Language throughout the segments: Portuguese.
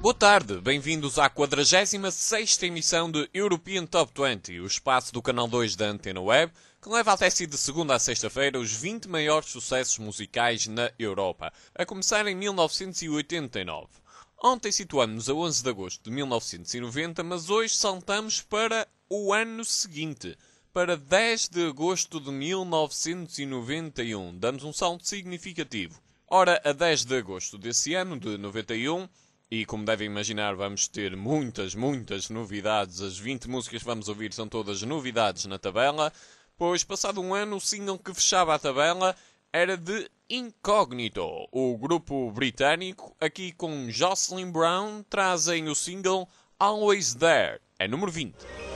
Boa tarde, bem-vindos à 46ª emissão de European Top 20, o espaço do canal 2 da Antena Web, que leva até si de segunda a sexta-feira os 20 maiores sucessos musicais na Europa, a começar em 1989. Ontem situamos-nos a 11 de agosto de 1990, mas hoje saltamos para o ano seguinte, para 10 de agosto de 1991. Damos um salto significativo. Ora, a 10 de agosto desse ano, de 91, e como devem imaginar, vamos ter muitas novidades. As 20 músicas que vamos ouvir são todas novidades na tabela, pois passado um ano o single que fechava a tabela era de Incognito. O grupo britânico, aqui com Jocelyn Brown, trazem o single Always There. É número 20.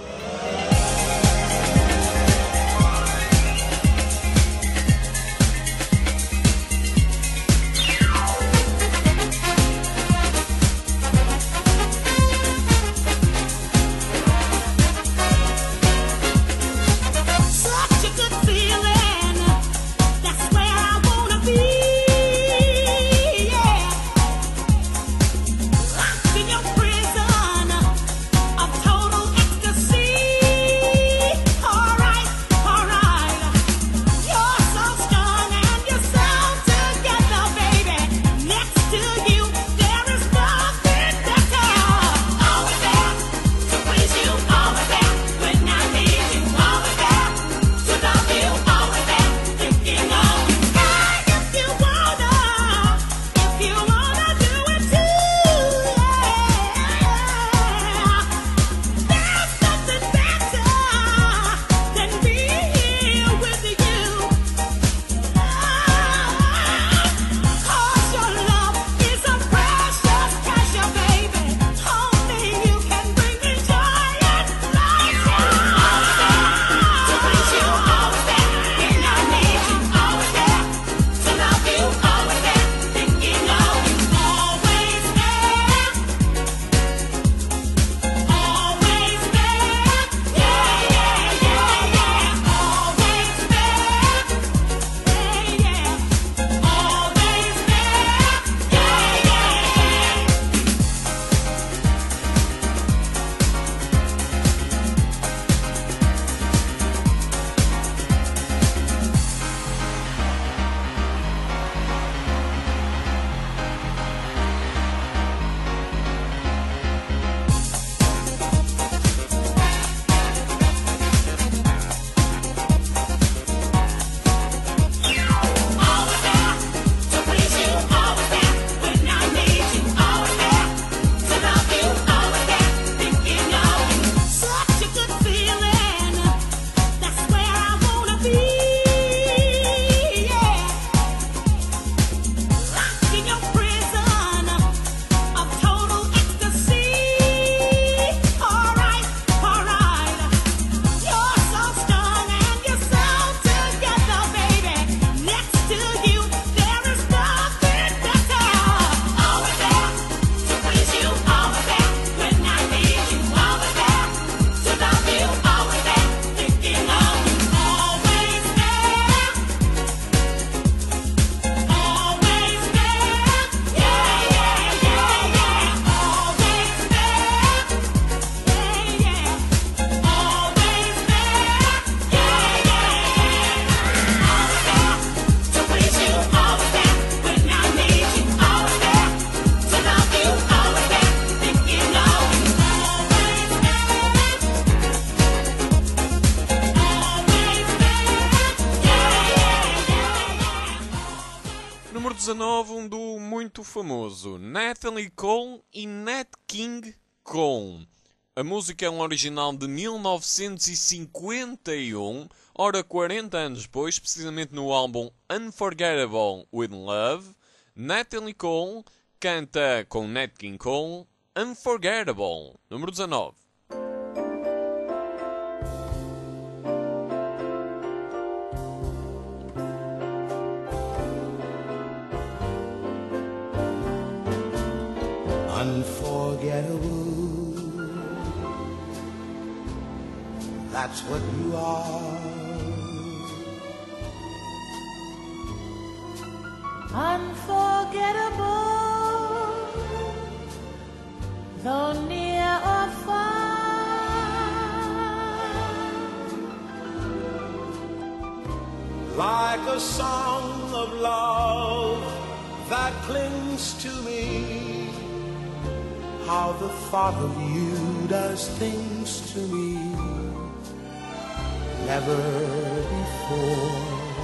Número 19, um duo muito famoso, Natalie Cole e Nat King Cole. A música é um original de 1951, ora 40 anos depois, precisamente no álbum Unforgettable with Love, Natalie Cole canta com Nat King Cole Unforgettable, número 19. Unforgettable, that's what you are. Unforgettable, like a song of love that clings to me. How the thought of you does things to me. Never before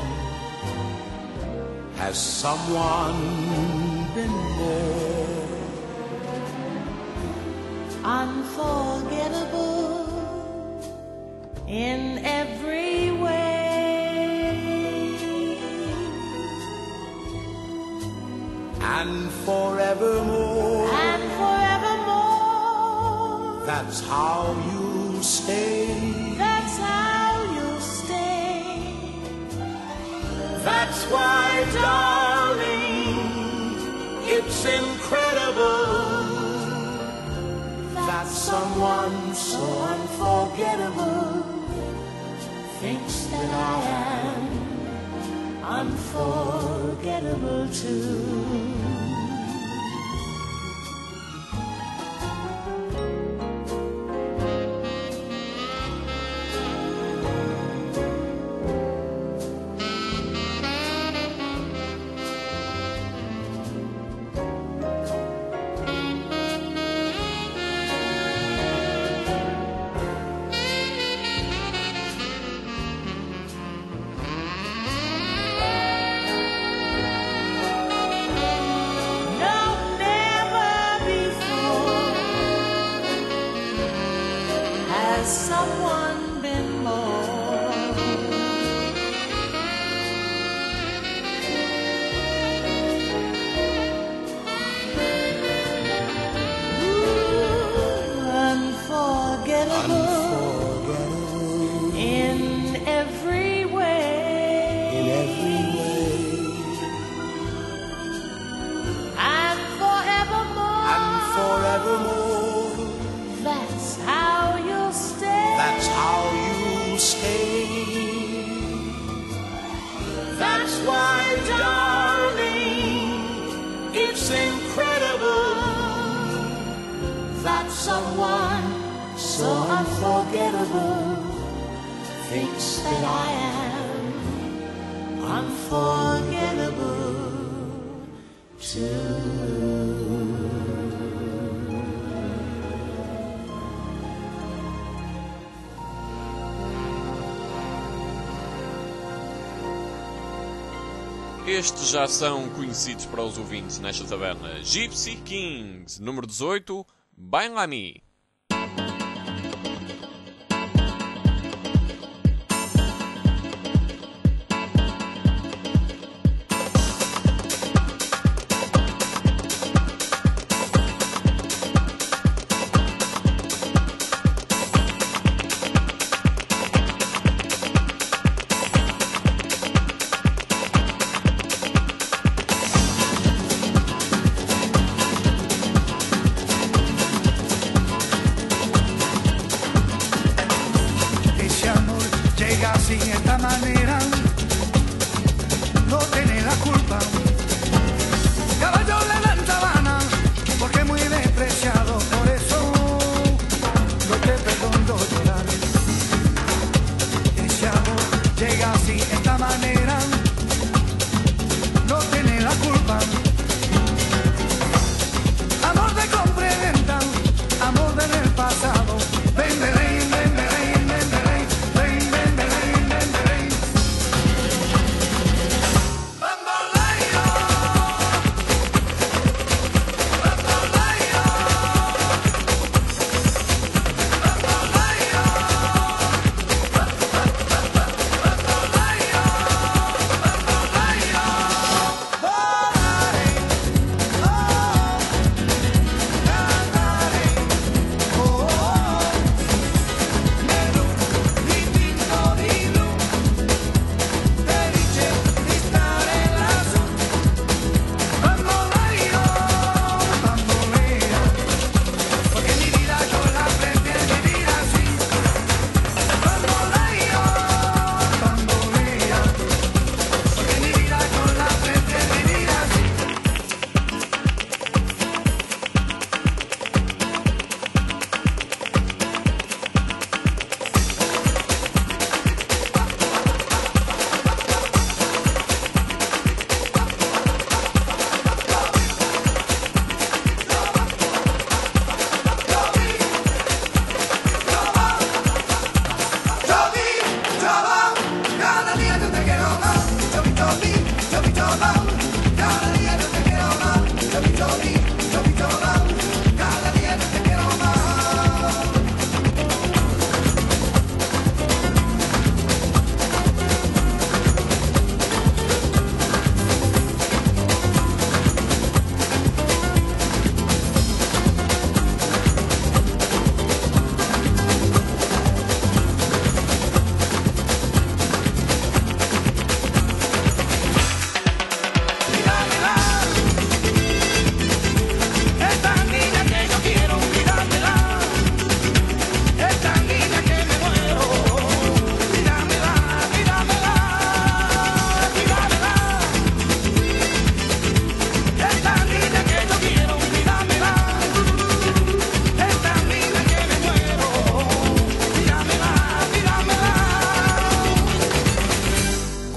has someone been more unforgettable in every way, and forevermore. and forevermore. That's how you'll stay. That's how you'll stay. That's why, darling, it's incredible that someone so unforgettable Thinks that I am unforgettable too. Someone been more unforgettable in every way, and forevermore. That's how you'll stay. That's how you stay. That's why, darling, it's incredible That someone so unforgettable thinks that I am unforgettable too. Estes já são conhecidos para os ouvintes nesta taberna. Gypsy Kings, número 18, Baila Mi.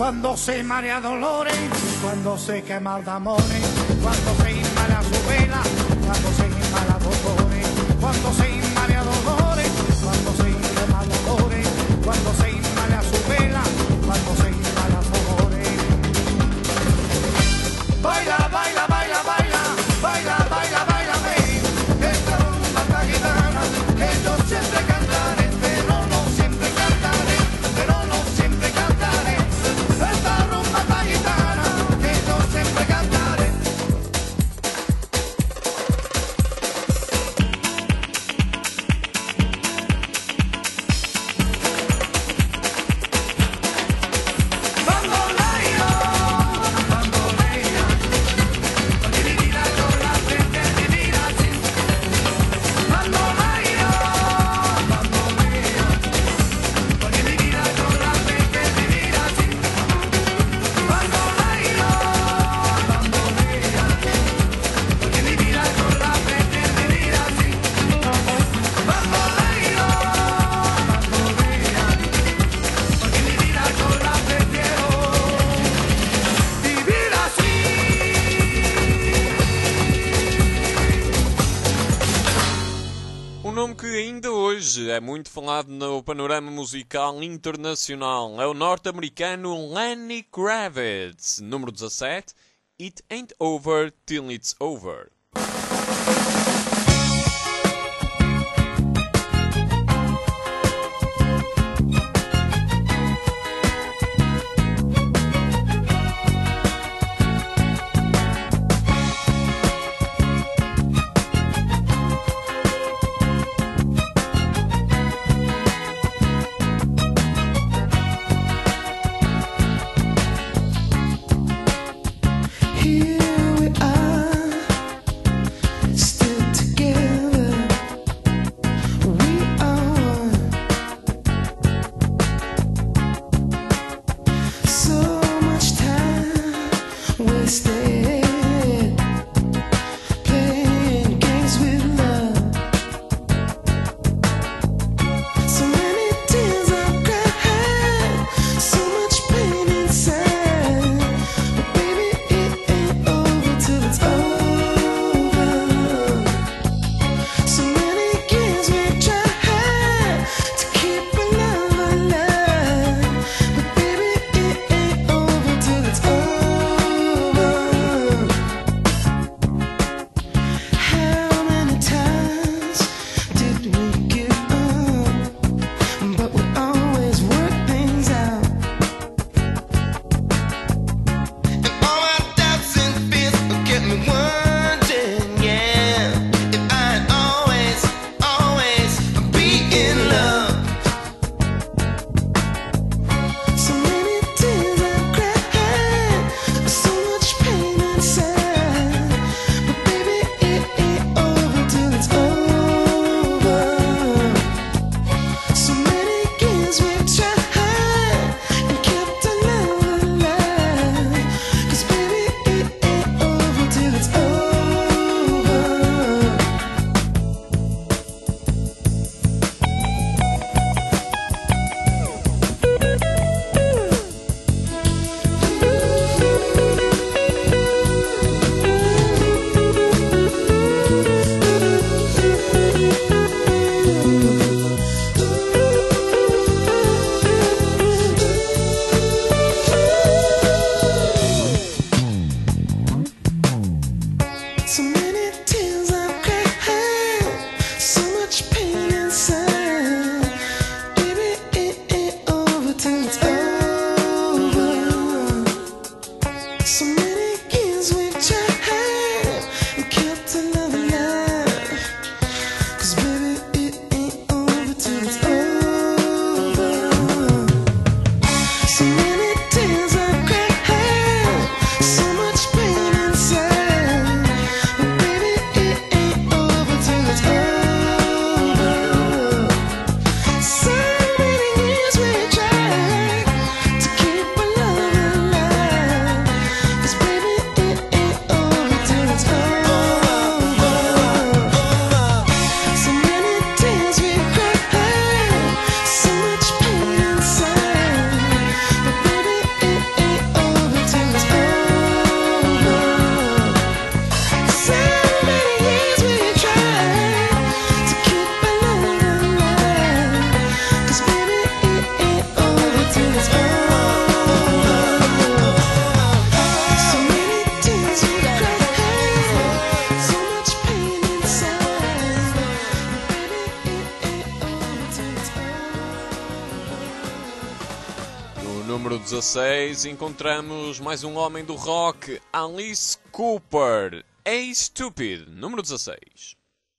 Cuando se marea dolores, cuando se quema de amores, cuando se inmala su vela, cuando se inmala dolores, cuando se inmala dolores, cuando se quema dolores, cuando se inmala su vela, cuando se inmala dolores. Baila, baila, baila, baila, baila, baila, baila, ven, esta rumba esta gitana, que yo siempre cantaré, pero no siempre cantaré, pero no siempre cantaré. Esta rumba esta gitana, que yo siempre cantaré. Bamboleo, bamboleo, porque mi vida con la frente de vivir así. Bamboleo, bamboleo, porque mi vida con la frente de vivir así. Bamboleo, bamboleo, porque mi vida con la frente de vivir así. Bamboleo, bamboleo, porque mi vida con la prefiero vivir así. Um nome que ainda hoje é muito falado no panorama musical internacional é o norte-americano Lenny Kravitz. Número 17, It Ain't Over Till It's Over. Here we are, número 16 encontramos mais um homem do rock, Alice Cooper. Hey Stupid, número 16.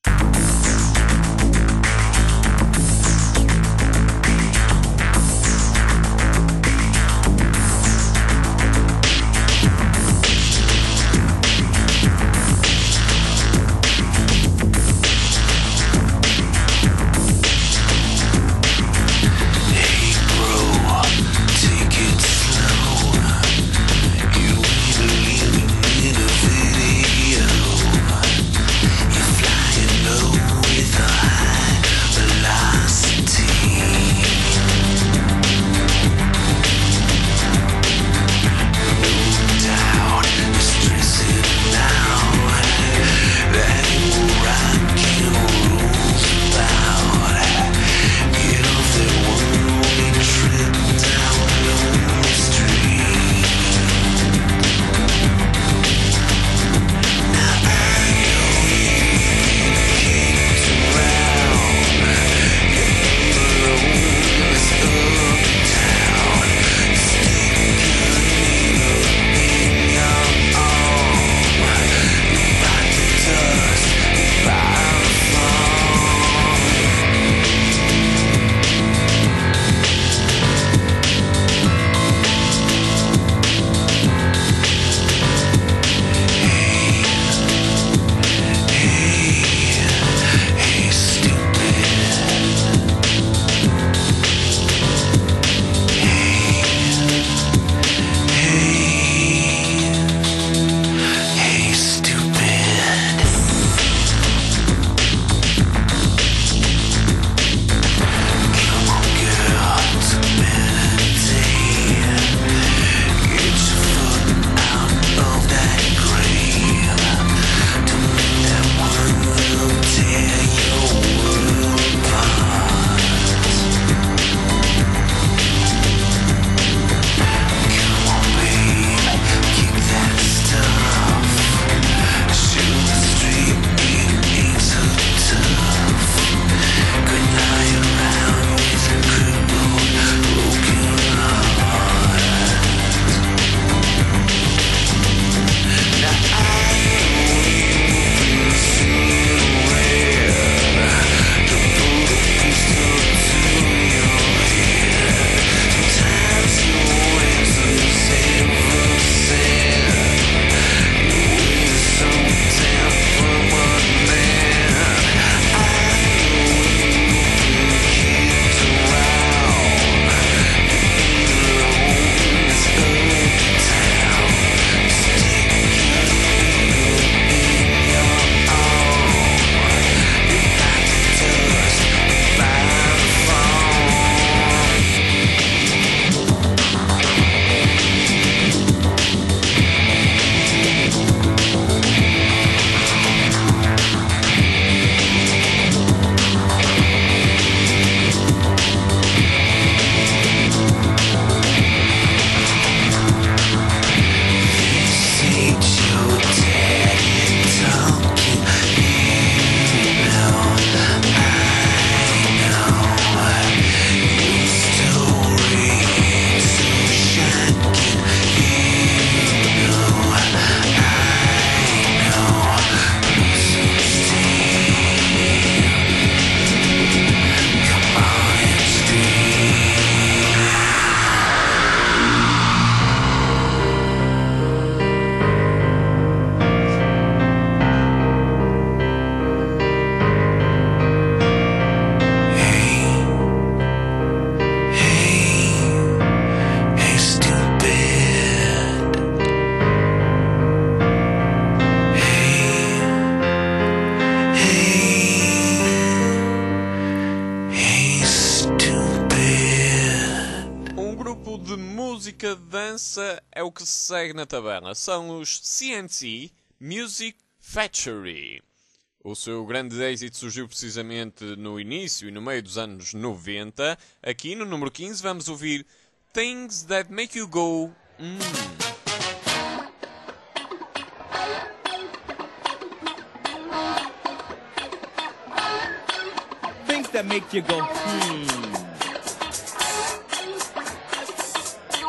música de dança é o que se segue na tabela. São os CNC Music Factory. O seu grande êxito surgiu precisamente no início e no meio dos anos 90. Aqui no número 15 vamos ouvir Things That Make You Go Things that make you go,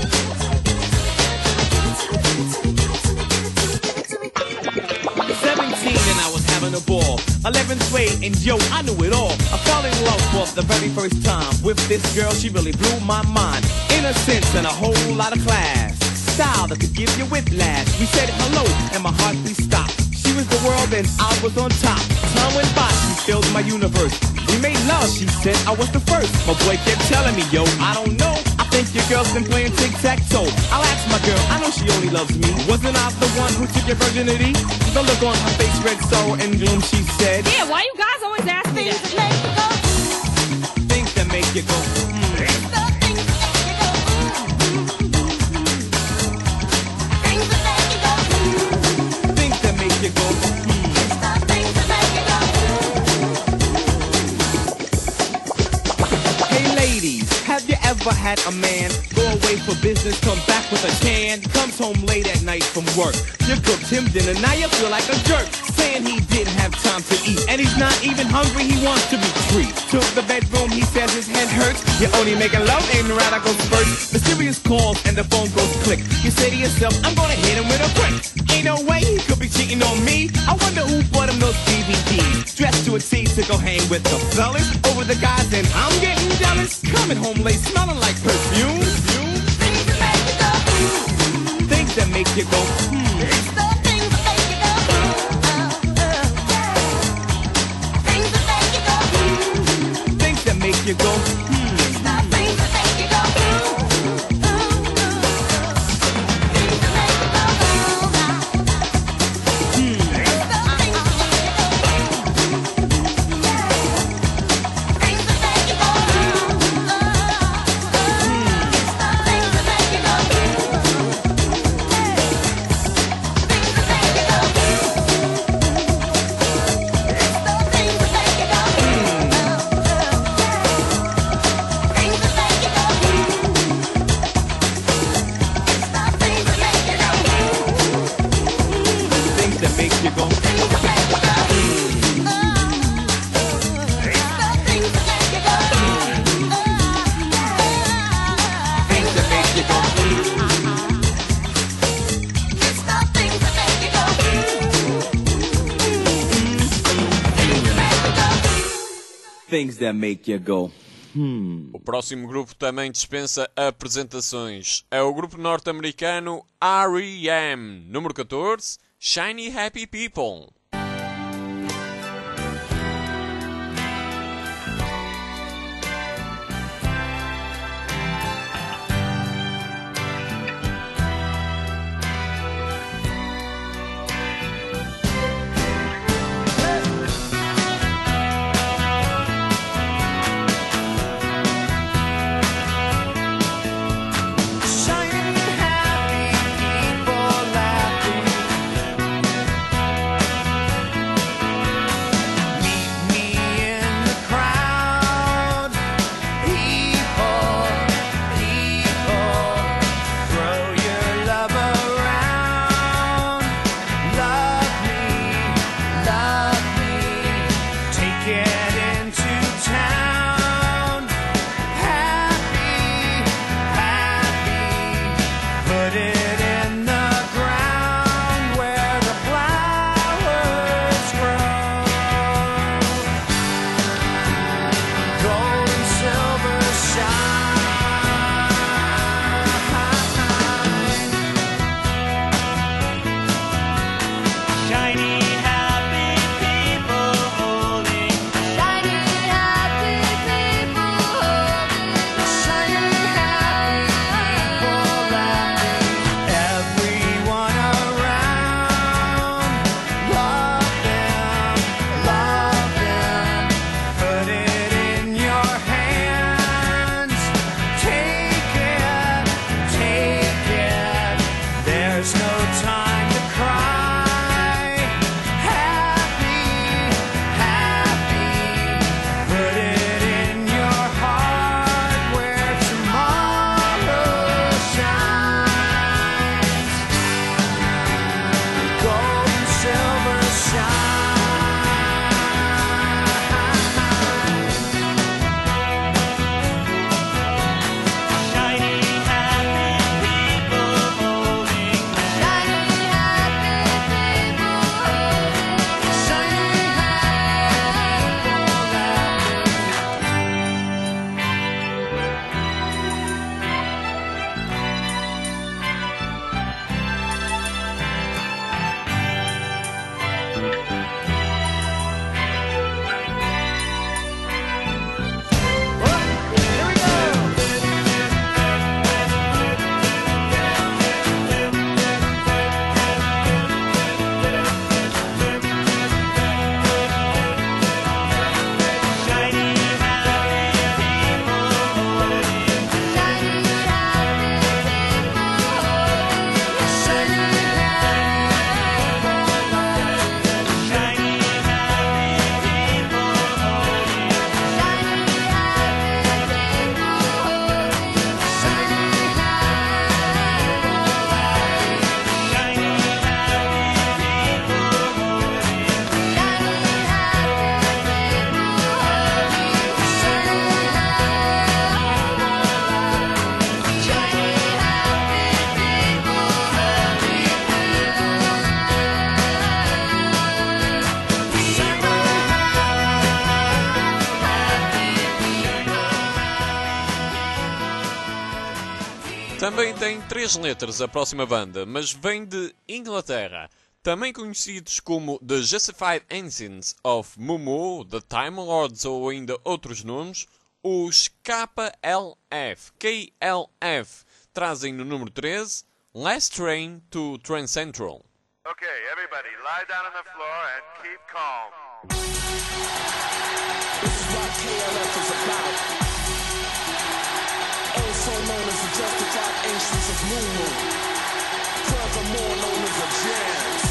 And I was having a ball. 11th grade, and yo, I knew it all. I fell in love for the very first time with this girl. She really blew my mind. Innocence and a whole lot of class. Style that could give you whiplash. We said hello, and my heartbeat stopped. She was the world, and I was on top. Time went by, she filled my universe. We made love, she said I was the first. My boy kept telling me, yo, I don't know. I think your girl's been playing tic-tac-toe. I'll ask my girl, I know she only loves me. Wasn't I the one who took your virginity? The look on her face read sorrow and gloom, she said. Yeah, why you guys always ask me Things that? that make you go, Things that make you go, it's the things that make you go, things that make you go, things that make you go, it's the things that make you go. Hey ladies, have you ever had a man go away for business, come back with a can, comes home late at night from work? You cooked him dinner, now you feel like a jerk, saying he didn't have time to eat, and he's not even hungry, he wants to be free. To the bedroom, he says his head hurts. You're only making love, ain't right, I go first. Mysterious calls and the phone goes click. You say to yourself, I'm gonna hit him with a brick. Ain't no way he could be cheating on me. I wonder who bought him those DVDs. Dressed to a T to go hang with the fellas over the guys, and I'm getting jealous. Coming home late, smelling like perfume. Things that make you go, Things that make you go, it's the things that make you go, things that make you go, things that make you go, it's the things that make you go, things that make you go, it's the things that make you go, things that make you go. O próximo grupo também dispensa apresentações. É o grupo norte-americano R.E.M. Número 14, Shiny Happy People. Também tem 3 letras a próxima banda, mas vem de Inglaterra. Também conhecidos como The Justified Ensigns of Mumu, The Time Lords ou ainda outros nomes, os KLF trazem no número 13 Last Train to Trans Central. Okay, everybody, lie down on the floor and keep calm. This is what KLF is about. Also known as the justified ancients of Mumu. Furthermore known as the Jams.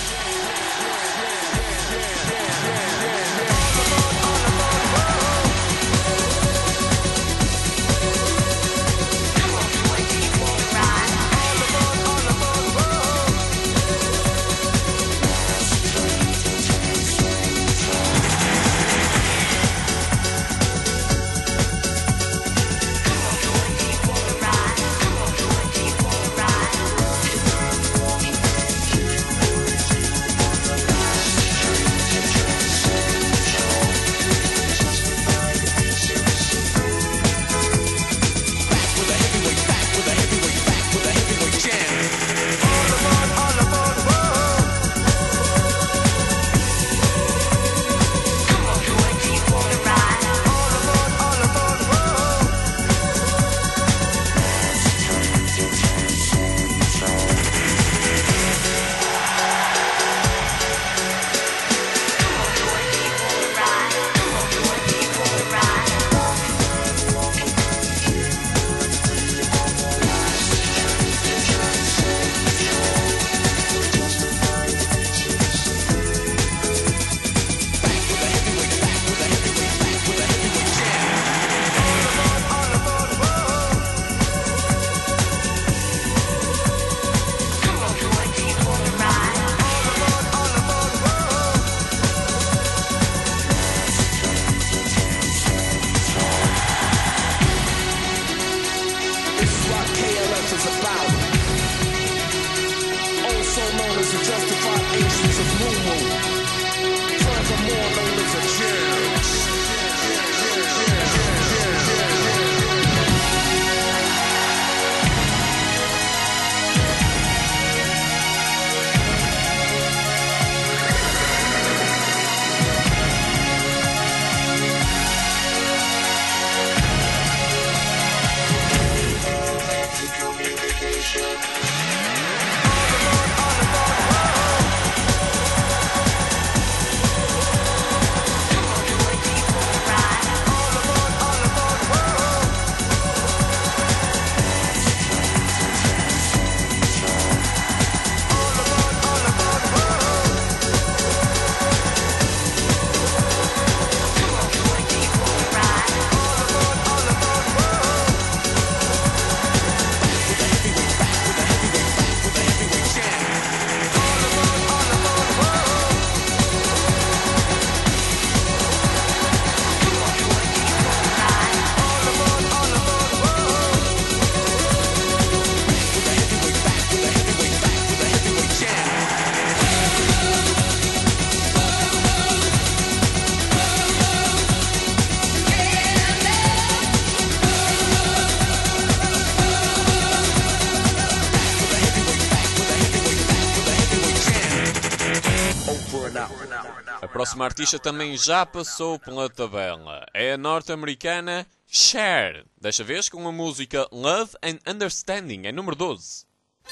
A próxima artista também já passou pela tabela. É a norte-americana Cher, desta vez com a música Love and Understanding, em número 12.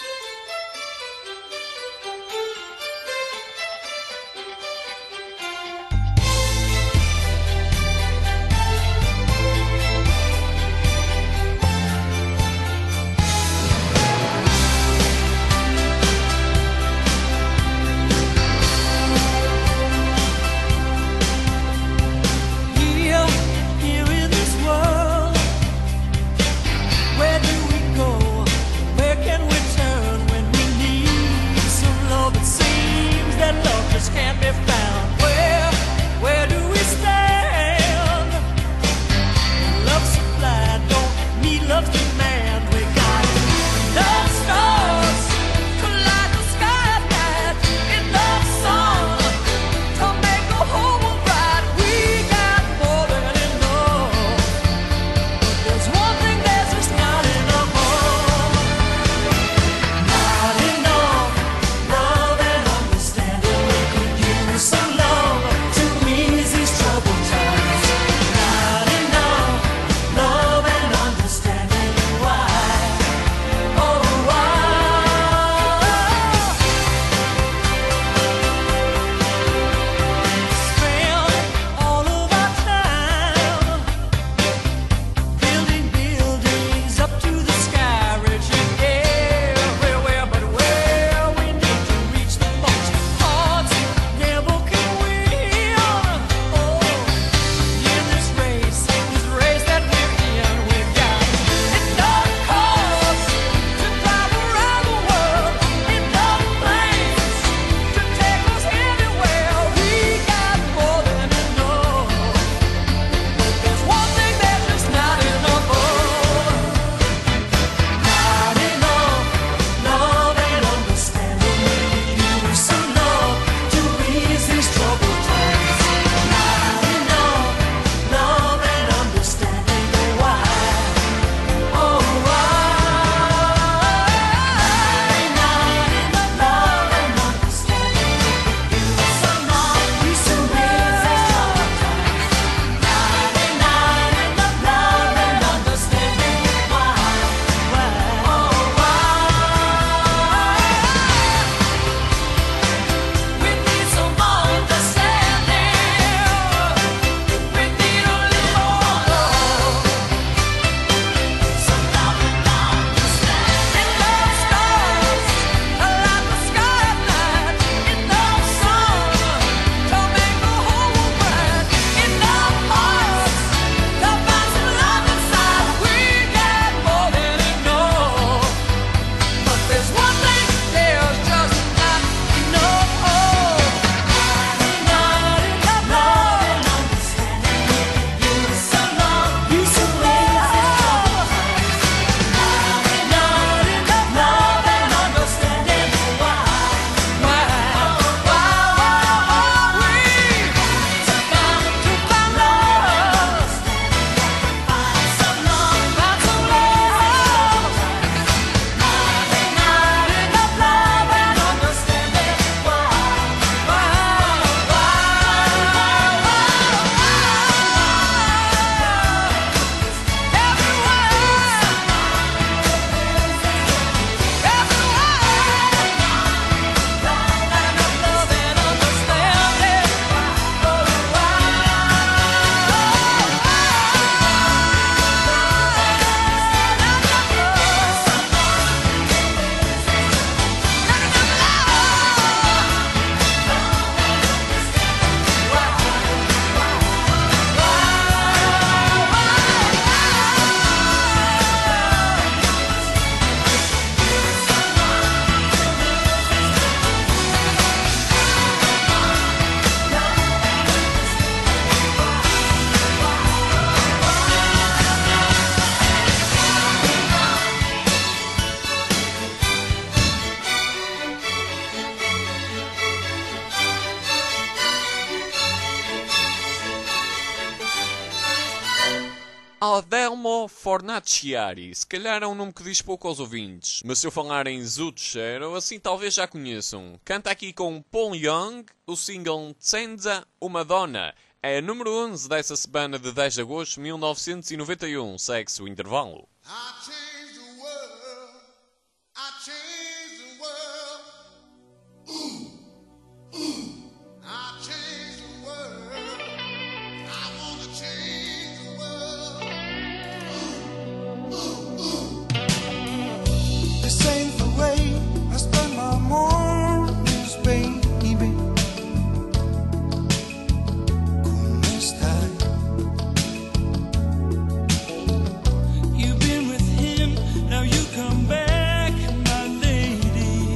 Here in this world, where do we go? Where can we Adelmo Fornaciari. Se calhar é um nome que diz pouco aos ouvintes, mas se eu falar em Zucchero, assim talvez já conheçam. Canta aqui com Paul Young, o single Senza uma Donna. É número 11 dessa semana de 10 de agosto de 1991. Segue-se o intervalo. I changed the world. I changed the world. I changed the world. I wanna change the world. This ain't the way I spend my mornings, baby. ¿Cómo estás? You've been with him, now you come back, my lady.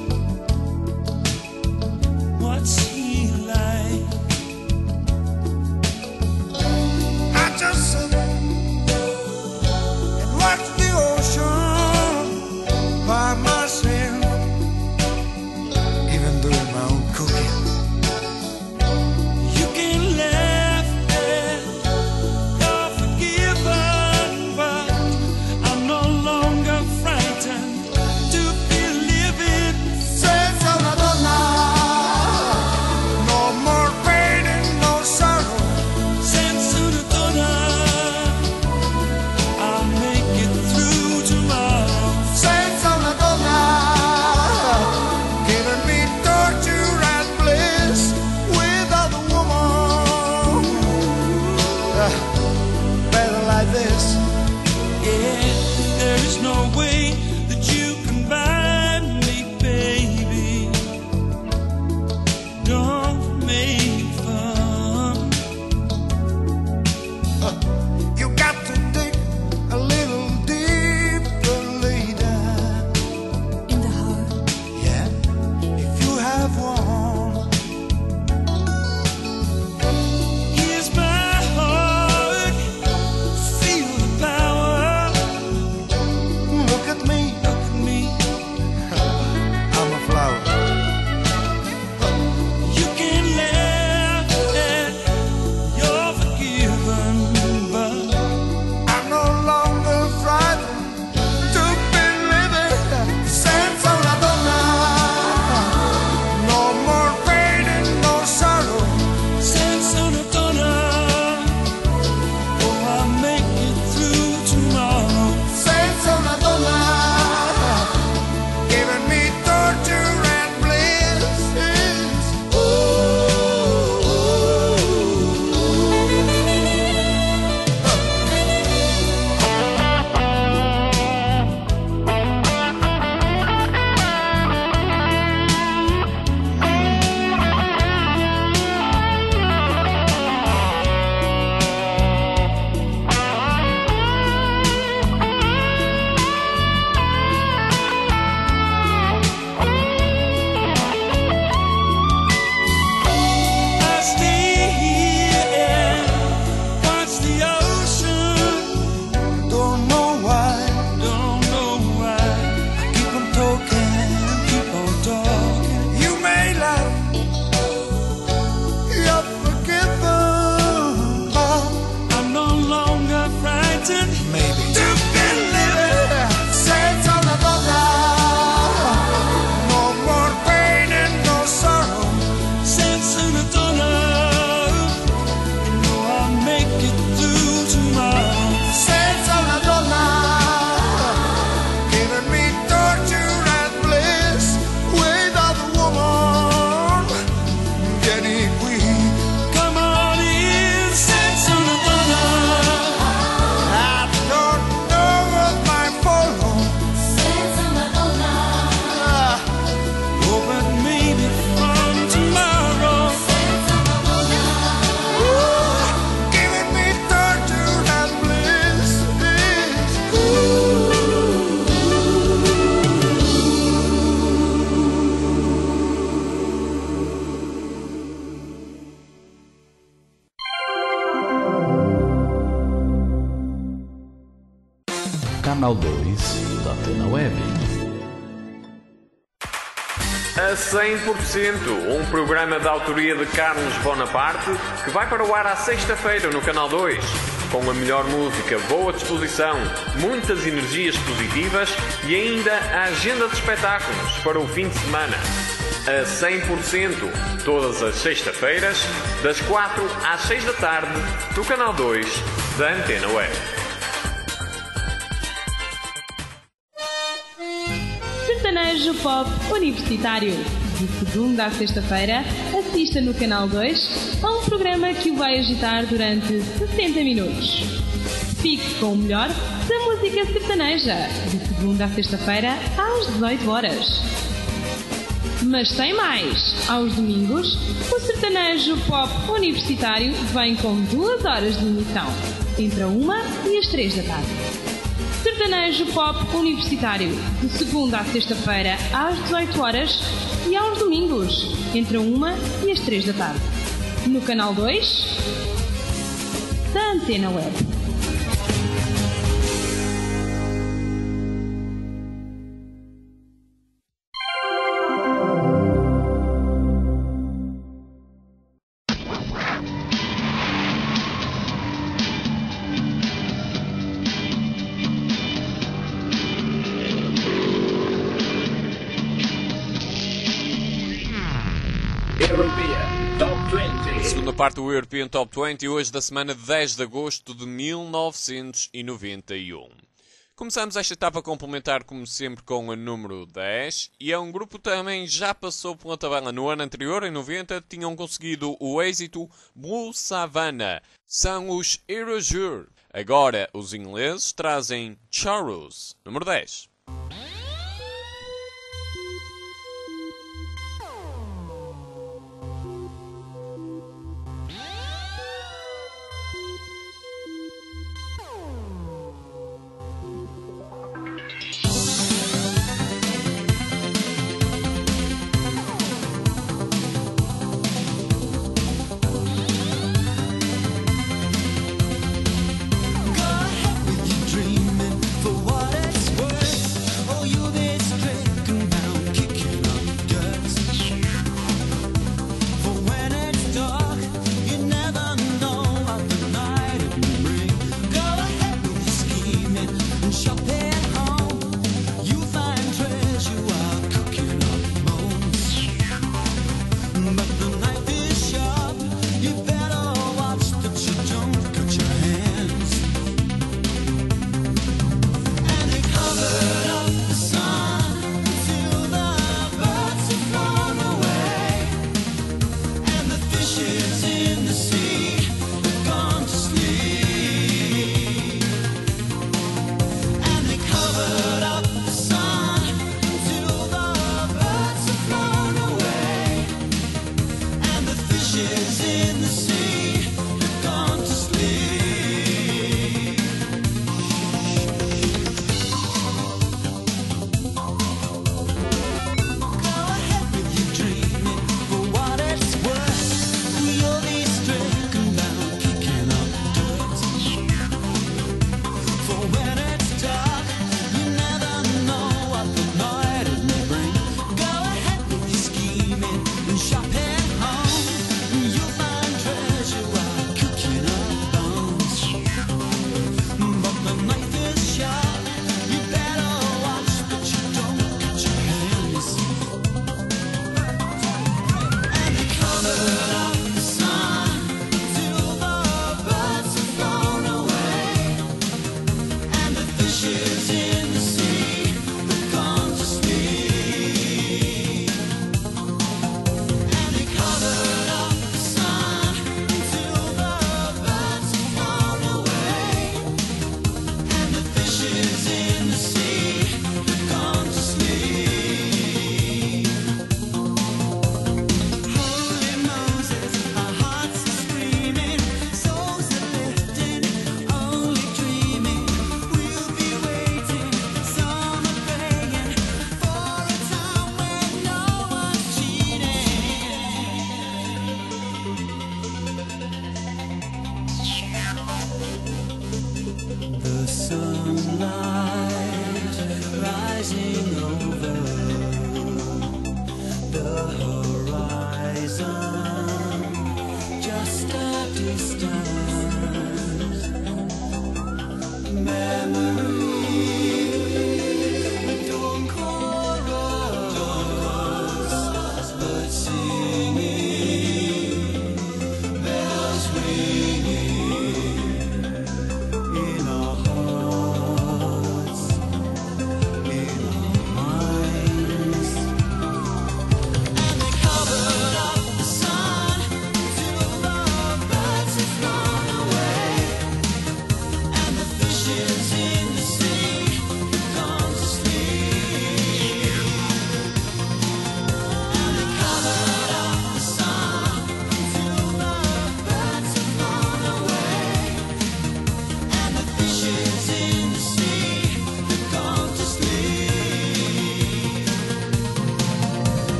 What's he like? I just sit and watch the ocean by myself, even doing my own cooking. You can laugh at you're forgiven, but I'm no longer frightened to be living. Senza una donna, no more pain and no sorrow. Senza una donna, I'll make it through tomorrow. Senza una donna, giving me torture and bliss without a woman. Better like this. Yeah, there is no way that you can buy me, baby. Don't make fun. You got to dig a little deeper later. In the heart, Yeah, if you have one. Here's my heart, feel the power. Look at me, Look at me, I'm a flower. you can laugh at you're forgiven, but I'm no longer frightened to be living. Senza una donna, no more pain and no sorrow. senza una donna, oh, I'll make it through tomorrow. Senza una donna, giving me torture and bliss. I stay here and watch the ocean. Don't know why, Don't know why. keep on talking. Keep on talking. You may laugh, you're forgiven, but I'm no longer frightened. maybe to be living. Senza una donna, no more pain and no sorrow. Senza una donna, you know I'll make it through tomorrow. Senza una donna, giving me torture and bliss without a woman. Vieni qui, Come on in, senza una donna. I don't know what my follow. senza una donna, Oh, but maybe from tomorrow. senza una donna, Giving me torture and bliss. Canal 2 da Antena Web. A 100%, um programa de autoria de Carlos Bonaparte que vai para o ar à sexta-feira no Canal 2. Com a melhor música, boa disposição, muitas energias positivas e ainda a agenda de espetáculos para o fim de semana. A 100%, todas as sextas-feiras, das 4 às 6 da tarde, no Canal 2 da Antena Web. Sertanejo Pop Universitário. De segunda à sexta-feira, assista no Canal 2 a um programa que o vai agitar durante 60 minutos. Fique com o melhor da música sertaneja. De segunda à sexta-feira, às 18 horas. Mas tem mais! Aos domingos, o Sertanejo Pop Universitário vem com 2 horas de emissão, entre a 1 e as 3 da tarde. Sertanejo Pop Universitário, de segunda à sexta-feira às 18 horas e aos domingos, entre a 1 e as 3 da tarde. No Canal 2 da Antena Web. Segunda parte do European Top 20, hoje da semana de 10 de agosto de 1991. Começamos esta etapa complementar, como sempre, com o número 10, e é um grupo que também já passou pela tabela no ano anterior, em 90, tinham conseguido o êxito Blue Savannah. São os Erasure. Agora, os ingleses trazem Chorus, número 10. Shop at home, you'll find treasure.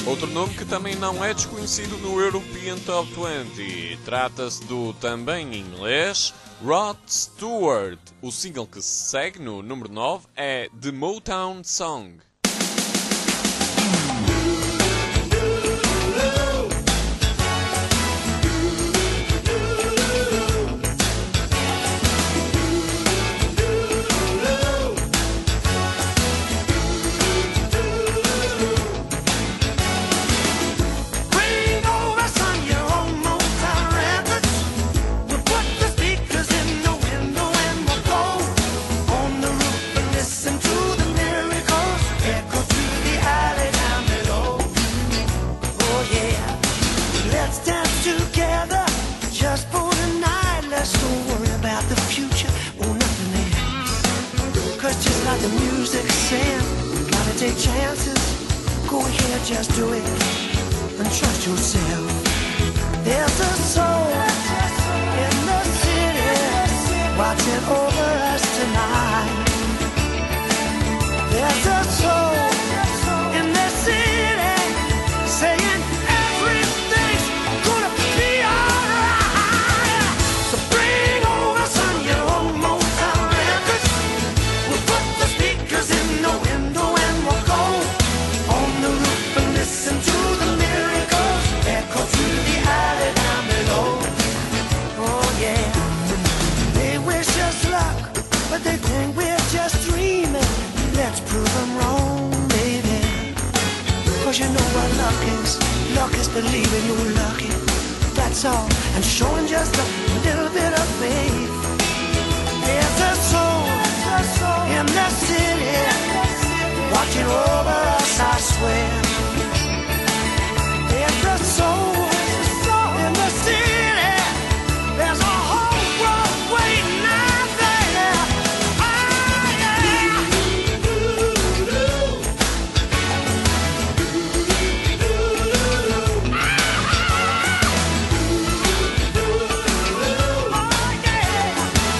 Outro nome que também não é desconhecido no European Top 20. Trata-se do também inglês Rod Stewart. O single que se segue no número 9 é The Motown Song. Bring over some your own Motown records. We'll put the speakers in the window and we'll go on the roof and listen to the miracles echo through the alley down below. Oh yeah, let's dance together just for tonight. Let's don't worry about the future or nothing else. 'Cause just like the music said, gotta take chances. Go ahead, just do it and trust yourself. There's a soul in the city watching over us tonight. There's a soul in the city saying everything's gonna be alright. So bring over some of your own Motown records. We'll put the speakers in the window and we'll go on the roof and listen to the miracles echo through the alley down below. Oh yeah, they wish us luck, but they think we're just dreaming. Let's prove them wrong, baby. 'Cause you know what luck is. Luck is believing you're lucky. That's all, and showing just a little bit of faith. There's a soul in the city watching over us, I swear. There's a soul in the city. There's a whole world waiting out there. Oh yeah. Oh yeah.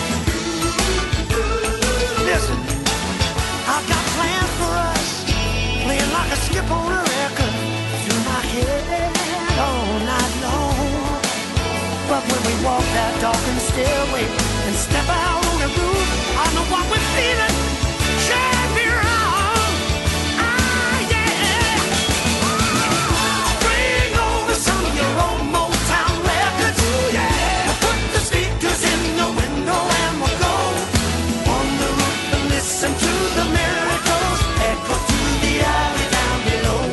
Listen, I've got plans for us, playing like a skip on a record through my head all night long. But when we walk that darkened stairway and step out on the roof, I know what we're feeling can't be wrong. Ah yeah. Bring over some of your own Motown records. Yeah. Put the speakers in the window and we'll go on the roof and listen to the miracles echo through the alley down below.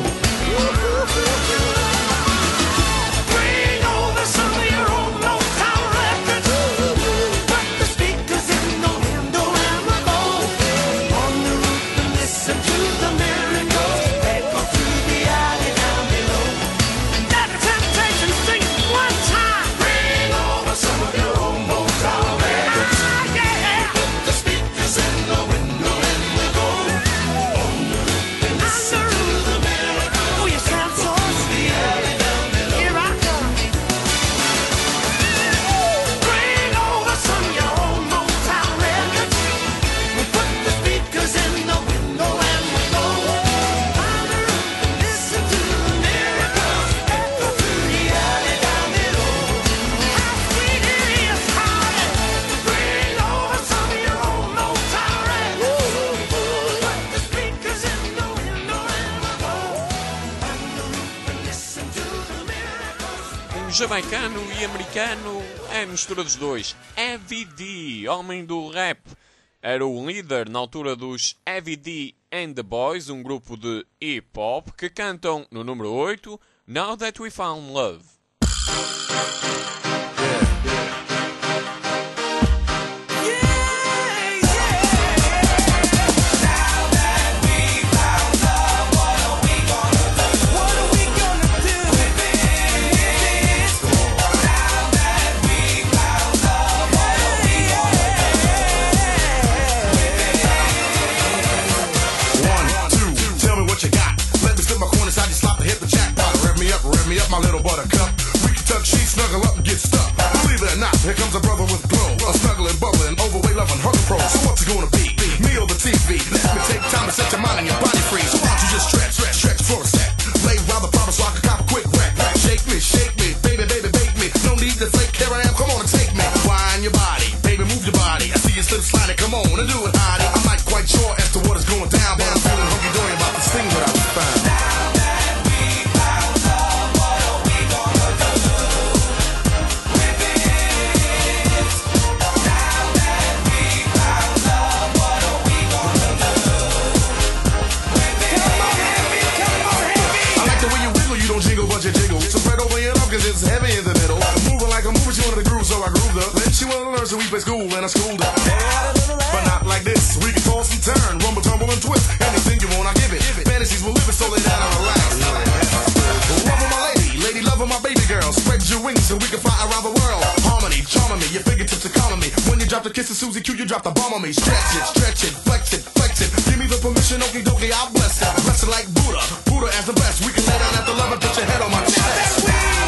Bring over some of your own Motown records. Put the speakers in the window and we'll go on the roof and listen to the miracles echo through the alley down below. Let the Temptations sing it one time. Bring over some of your own Motown records. Ah yeah. Put the speakers in the window and we'll go on the roof and listen to the miracles. Oh, you sound so sweet. Here I come. Bring over some of your own Motown records. We'll put the speakers in the window and we'll go on the roof and listen to the miracles echo through the alley down below. How sweet it is, honey. Bring over some of your own Motown records. Put the speakers in the window and we'll go on the roof and listen to the miracles. Jamaicano e americano é a mistura dos dois. Heavy D, homem do rap, era o líder na altura dos Heavy D and the Boys, um grupo de hip-hop que cantam no número 8, Now That We Found Love. Tell me what you got. Let me slip my corner side, you slap and hit the jackpot. Rev me up, my little buttercup. We can tuck sheets, snuggle up and get stuck. Believe it or not, here comes a brother with glow. A snuggling, bubbling, overweight, loving, hug pro. So what's it gonna be? Me or the TV? Let me take time to set your mind and your body free. So why don't you just stretch for a sec? Lay while the problem first year we play school and I schooled her. But not like this. We can toss and turn, rumble, tumble, and twist. Anything you want, I give it. Fantasies will live it, so lay down and relax. Love of my lady, love of my baby girl. Spread your wings so we can fly around the world. Harmony, charming me, your fingertips are calming me. When you drop the kiss of Susie Q, you drop the bomb on me. Stretch it, flex it, flex it. Give me the permission, okie dokie, I'll bless it. Bless it like Buddha, Buddha as the best. We can lay down at the love and put your head on my chest.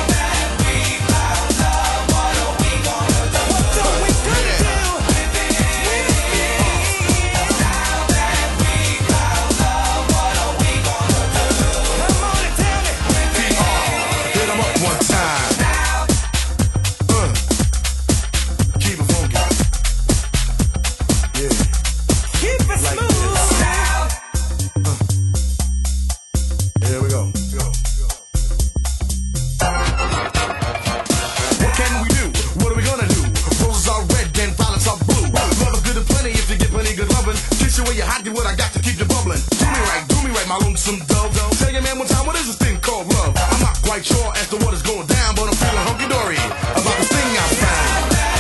What I got to keep you bubbling. Do me right, my lonesome dove. Tell your man one time, what is this thing called love? I'm not quite sure as to what is going down, but I'm feeling hunky-dory about this thing I found.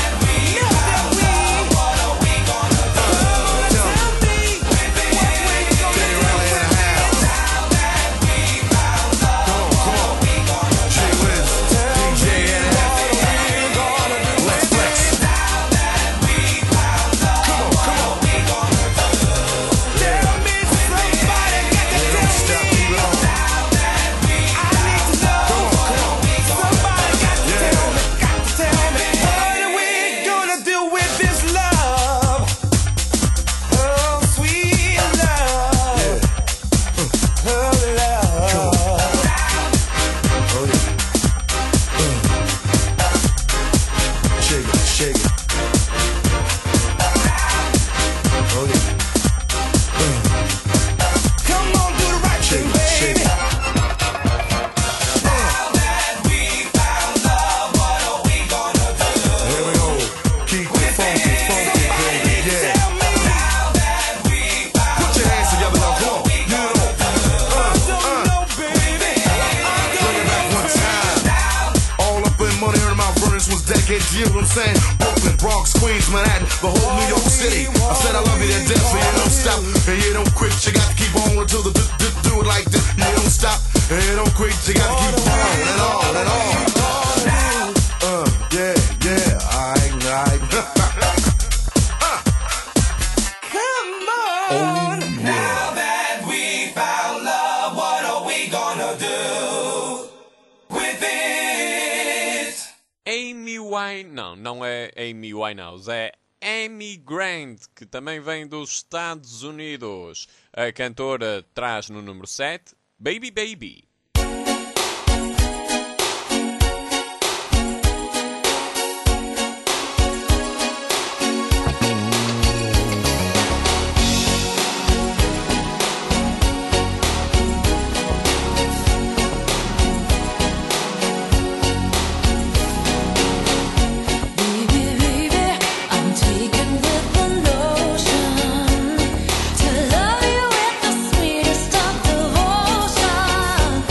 You know what I'm saying? Brooklyn, Bronx, Queens, Manhattan, the whole New York City. I said I love you to death, so you don't stop and you don't quit. You got to keep on until the do it like this. You don't stop and you don't quit. You got to keep on and on and on. Yeah, alright. Come on. Now that we found love, what are we gonna do with it? Amy Winehouse, não é Amy Winehouse, é Amy Grant, que também vem dos Estados Unidos. A cantora traz no número 7, Baby Baby. Devotion.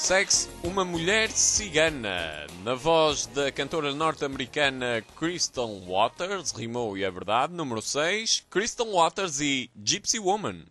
Segue-se Uma Mulher Cigana, na voz da cantora norte-americana Crystal Waters, rimou e é verdade. Número 6, Crystal Waters e Gypsy Woman.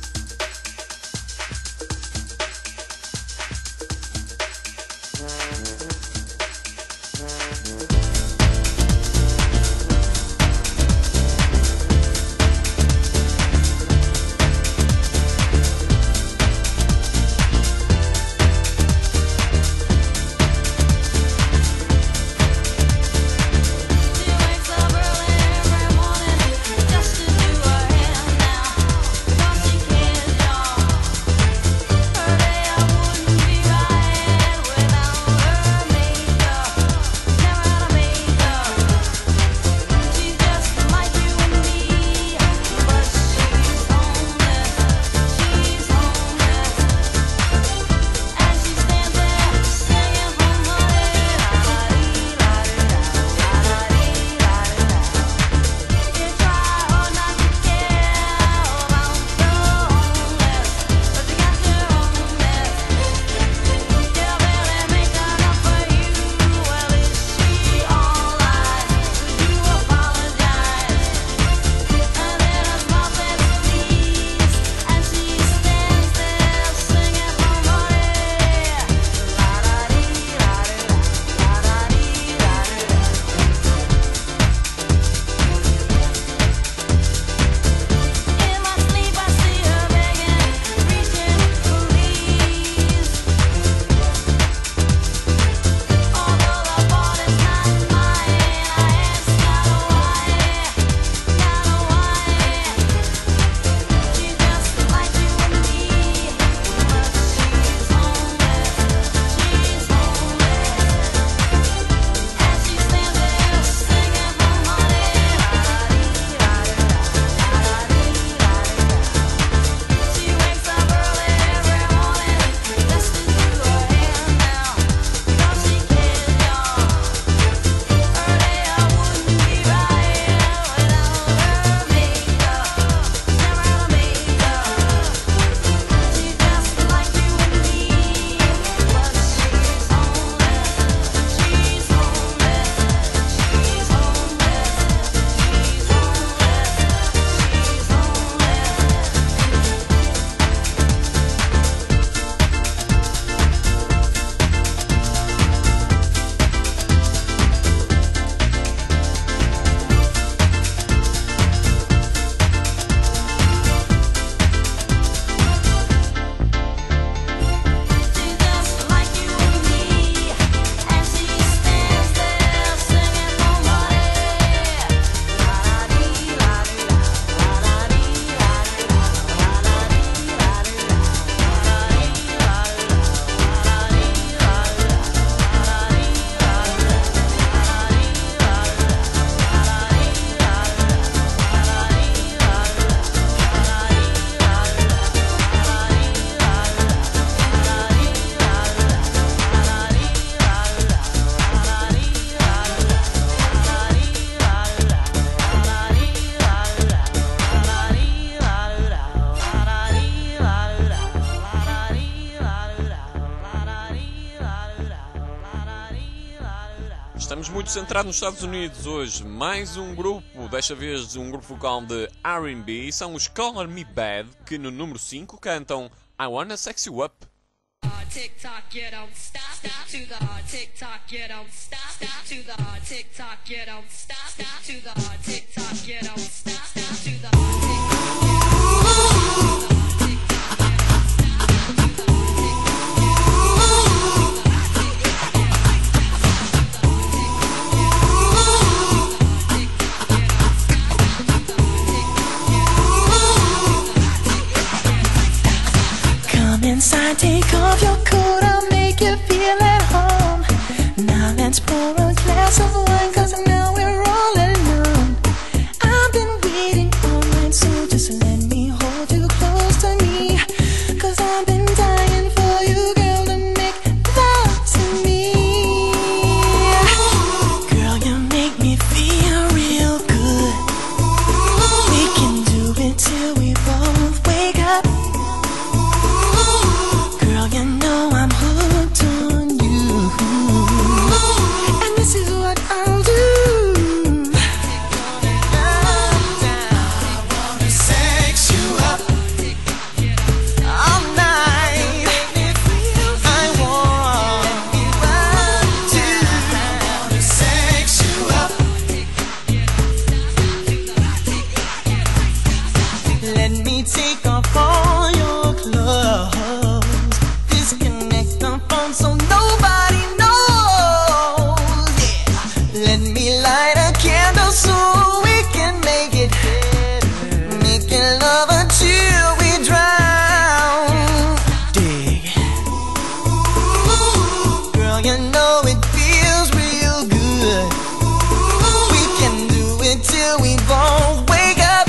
Estamos muito centrados nos Estados Unidos hoje. Mais um grupo, desta vez um grupo vocal de R&B, são os Color Me Bad, que no número 5 cantam I Wanna Sex You Up. Tick-tock, you don't stop, stop to the hard tick-tock, you don't stop, stop to the hard tick-tock, you don't stop, stop to the hard tick-tock, you don't stop, stop to the hard tick-tock. Inside, take off your coat, I'll make you feel at home. Now let's pour a glass of wine, 'cause now we're all alone. I've been waiting all night, so just let me hold you close to me, 'cause I've been dying for you, girl, to make love to me. Girl, you make me feel real good. We can do it till we both wake up. You know I'm hooked take off all your clothes. Disconnect the phone so nobody knows. Yeah. Let me light a candle so we can make it better. Making love until we drown. Dig. Girl, you know it feels real good. We can do it till we both wake up.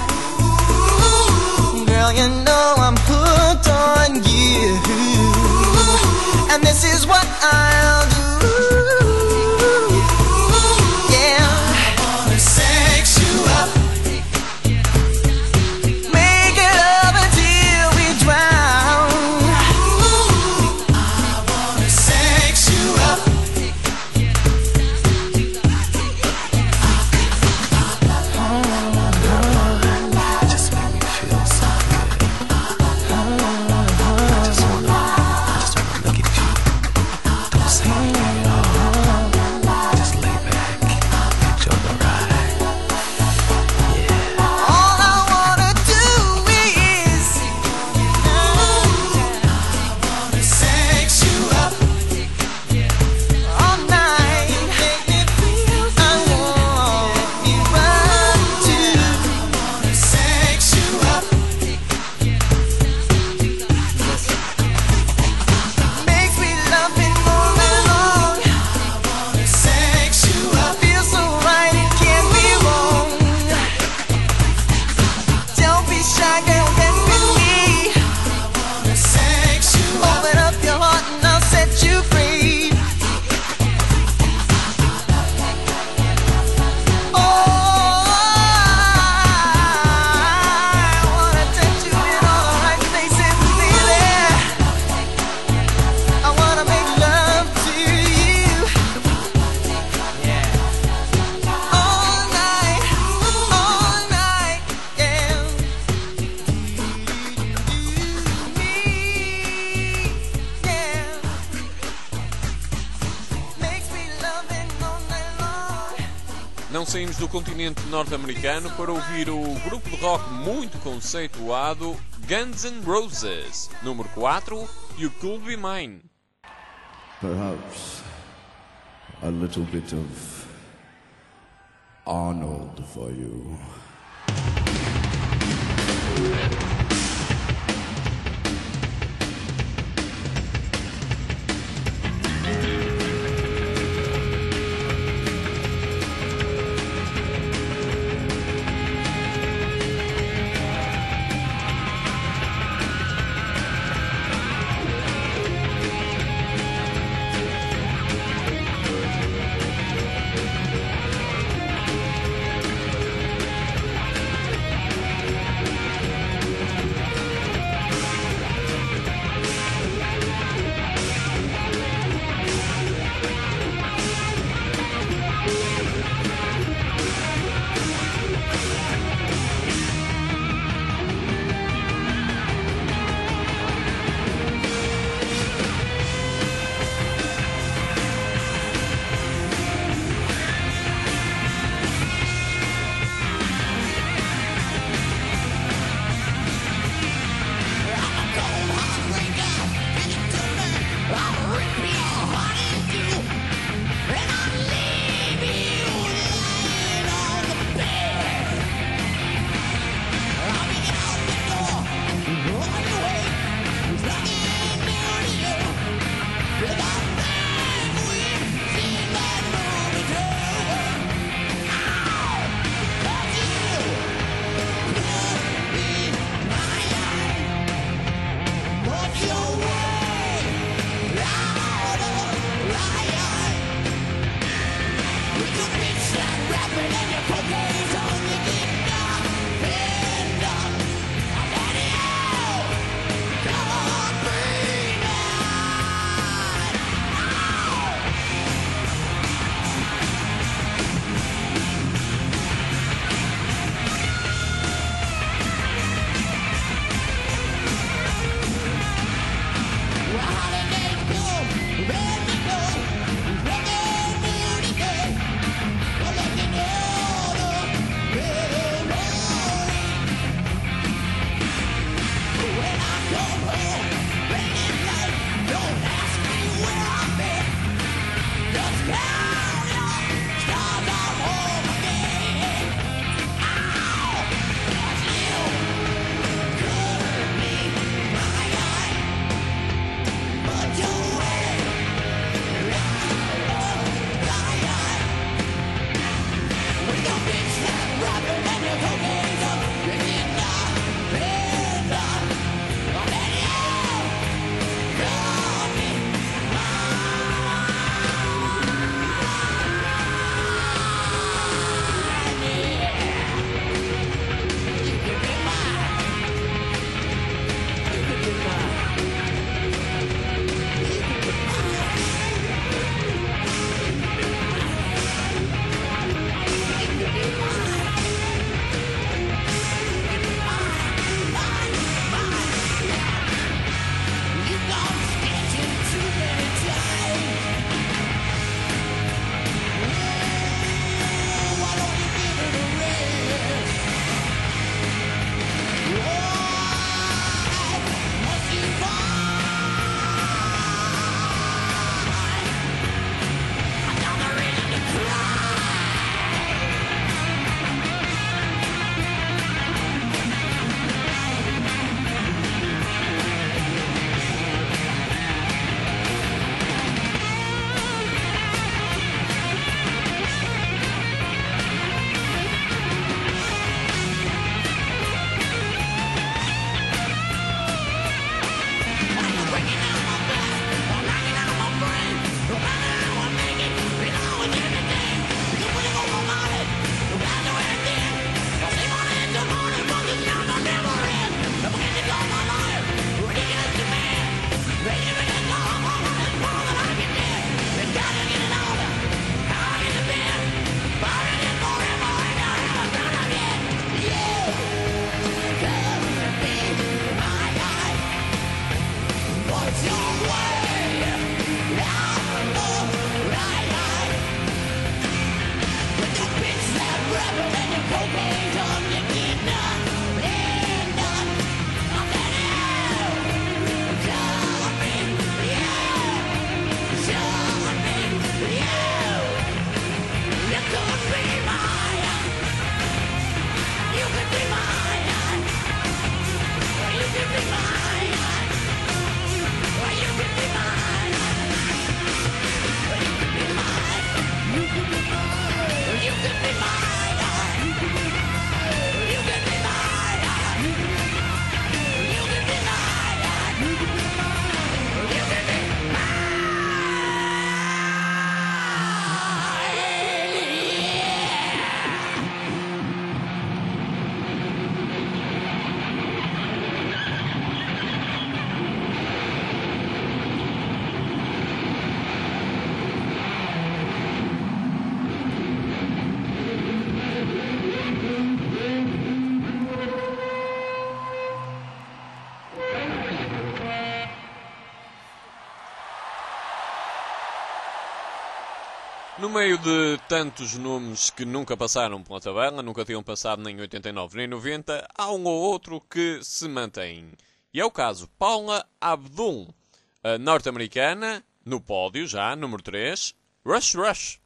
Girl, you know I'm hooked on you. And this is what I'll do. Yeah. I wanna sex you up. Make it love until we drown. I wanna sex you up. Just make me feel so good. I just wanna look at you. Don't say anything at all. Just lay back, enjoy the ride. Yeah. All I wanna do is sex you up all night. I want you run to sex you up. Makes me love it all night long. Sex you up. Feels so right, it can't be wrong. Don't be shy, girl, get with me. Sex you up. Open up your heart and I'll set you free. Oh, I wanna touch you in all the right places, baby. I wanna make love to you. All night, yeah. Yeah. Makes me love it all night long. Não saímos do continente norte-americano para ouvir o grupo de rock muito conceituado Guns N' Roses. Número 4, You Could Be Mine. Perhaps a little bit of Arnold for you. No meio de tantos nomes que nunca passaram pela tabela, nunca tinham passado nem 89 nem 90, há um ou outro que se mantém. E é o caso Paula Abdul, a norte-americana, no pódio já, número 3, Rush Rush.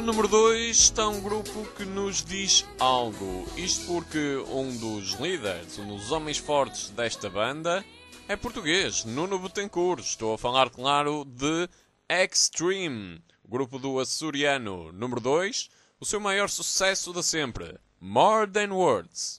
número 2 está um grupo que nos diz algo. Isto porque um dos líderes, um dos homens fortes desta banda, é português, Nuno Bettencourt. Estou a falar, claro, de Extreme, o grupo do açoriano. Número 2, o seu maior sucesso de sempre, More Than Words.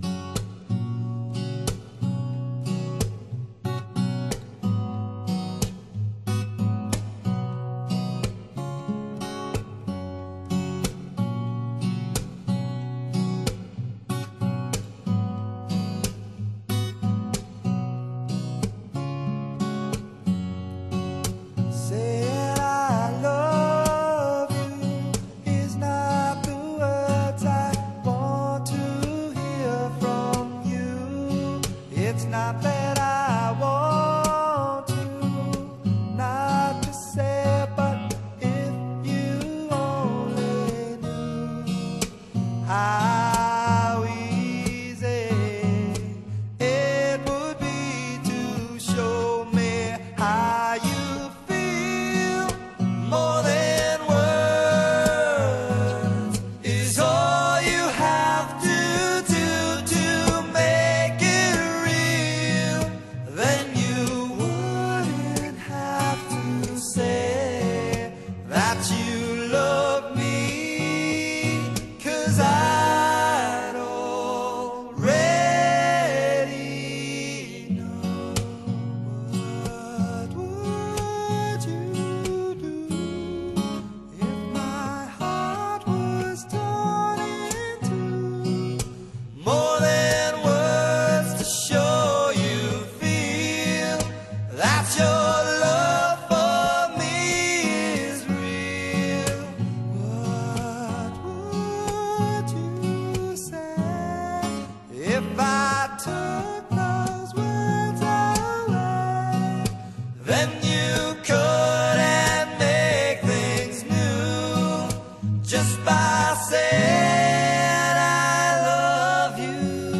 Saying I love you is not the words I want to hear from you. It's not that I want to not to say, but if you only knew how easy it would be to show me how you feel. More than words is all you have to do to make it real. Then you wouldn't have to say that you love me, 'cause I'd already know. What would you do if my heart was torn in two? More than words to show you feel that your love for me is real. What would you say if I took those words away? Then you couldn't make things new just by saying I love you.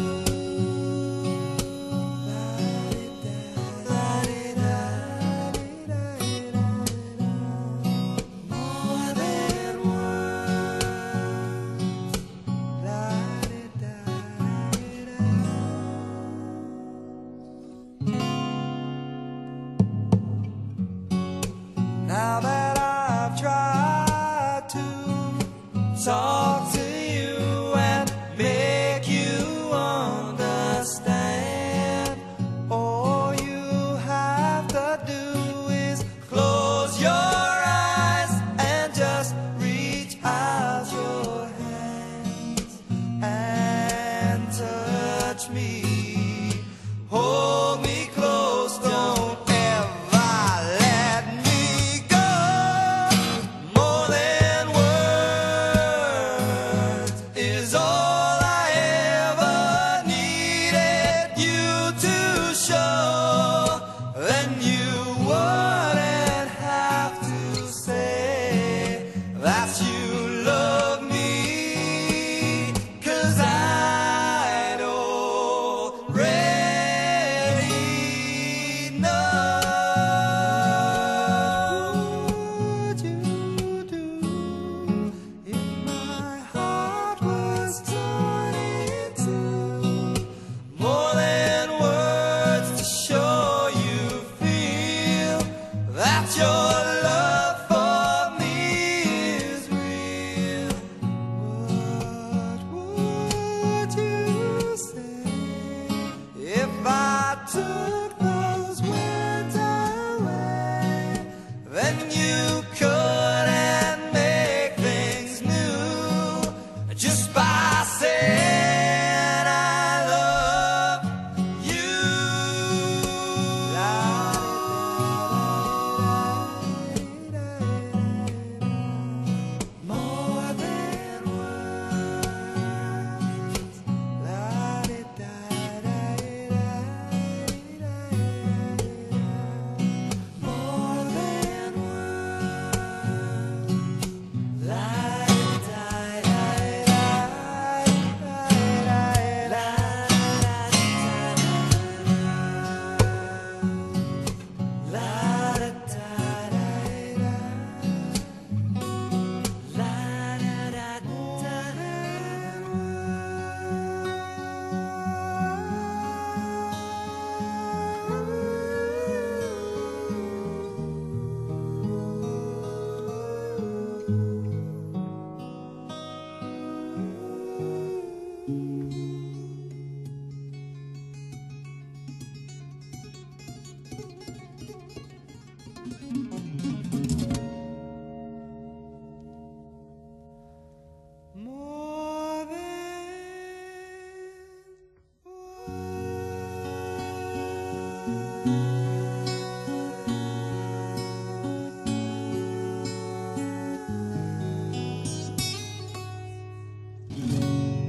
More than Now that I've tried to talk to you and make you understand, all you have to do is close your eyes and just reach out your hands and touch me. Hold me close, don't ever let me go. More than words is all I ever needed you to show. Then you wouldn't have to say that you love me, 'cause I'd already know. What would you do if my heart was torn in two? More than words to show you feel that your love for me is real. What would you say if I took those words away? Then you couldn't make things new just by saying I love you. More than words. More than words.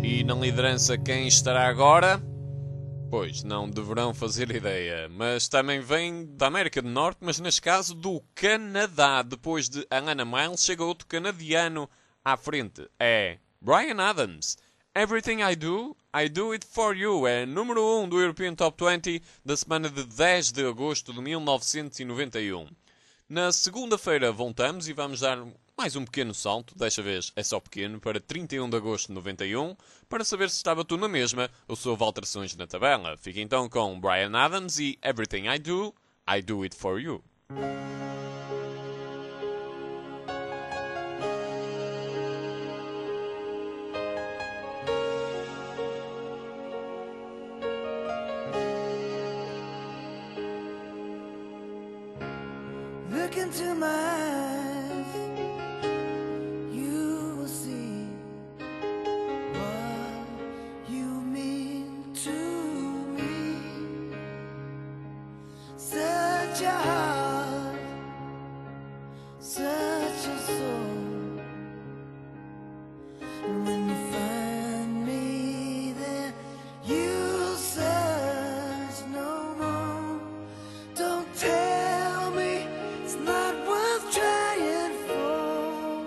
E na liderança quem estará agora? Pois, não deverão fazer ideia, mas também vem da América do Norte, mas neste caso do Canadá. Depois de Alana Miles, chega outro canadiano à frente. É Bryan Adams. Everything I Do It For You. É número 1 do European Top 20 da semana de 10 de agosto de 1991. Na segunda-feira voltamos e vamos dar mais um pequeno salto, desta vez é só pequeno, para 31 de agosto de 91, para saber se estava tudo na mesma ou se houve alterações na tabela. Fica então com Bryan Adams e Everything I Do It For You. Look into my eyes, you will see what you mean to me. Such a heart, such a soul. And when you find me there, you'll search no more. Don't tell me it's not worth trying for.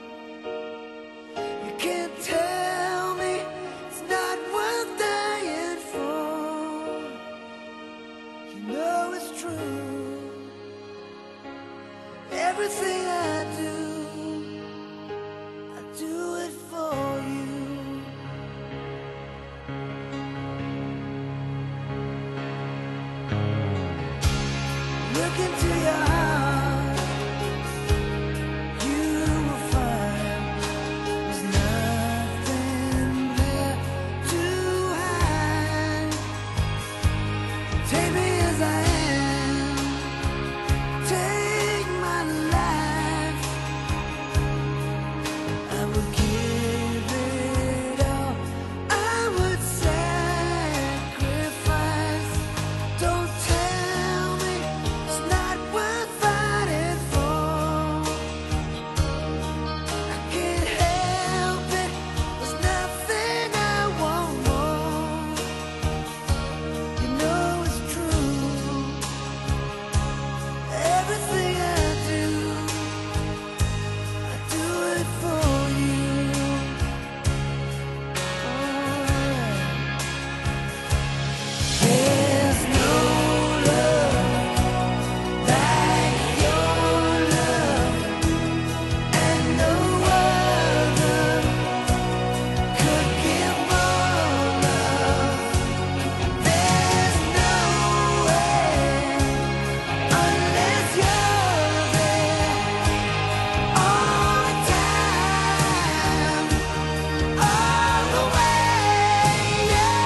You can't tell me it's not worth dying for. You know it's true. Everything I do it for you. Look into your heart, you will find there's nothing there to hide. Take me as I am, take my life. I would give it all, I would sacrifice. Don't tell me it's not worth fighting for. I can't help it, there's nothing I want more. You know it's true. Everything I do it for you. There's no love like your love, and no other could give more love. There's no way unless you're there all the time, all the way. Yeah.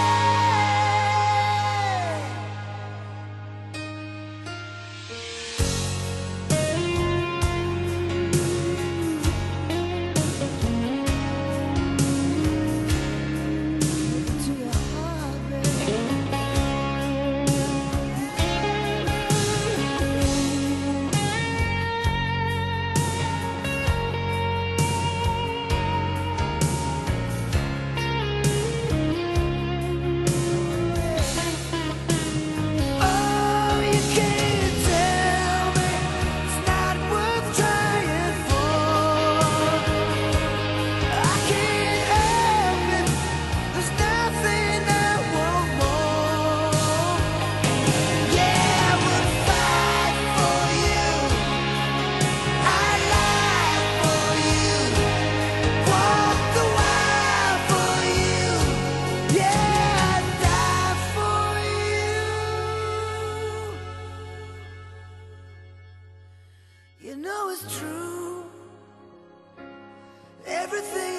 To your heart, baby. Oh, you can't tell me it's not worth trying for. I can't help it, there's nothing I want more. Yeah, I would fight for you, I'd lie for you, walk the wire for you. Yeah, I'd die for you. You know it's true. Everything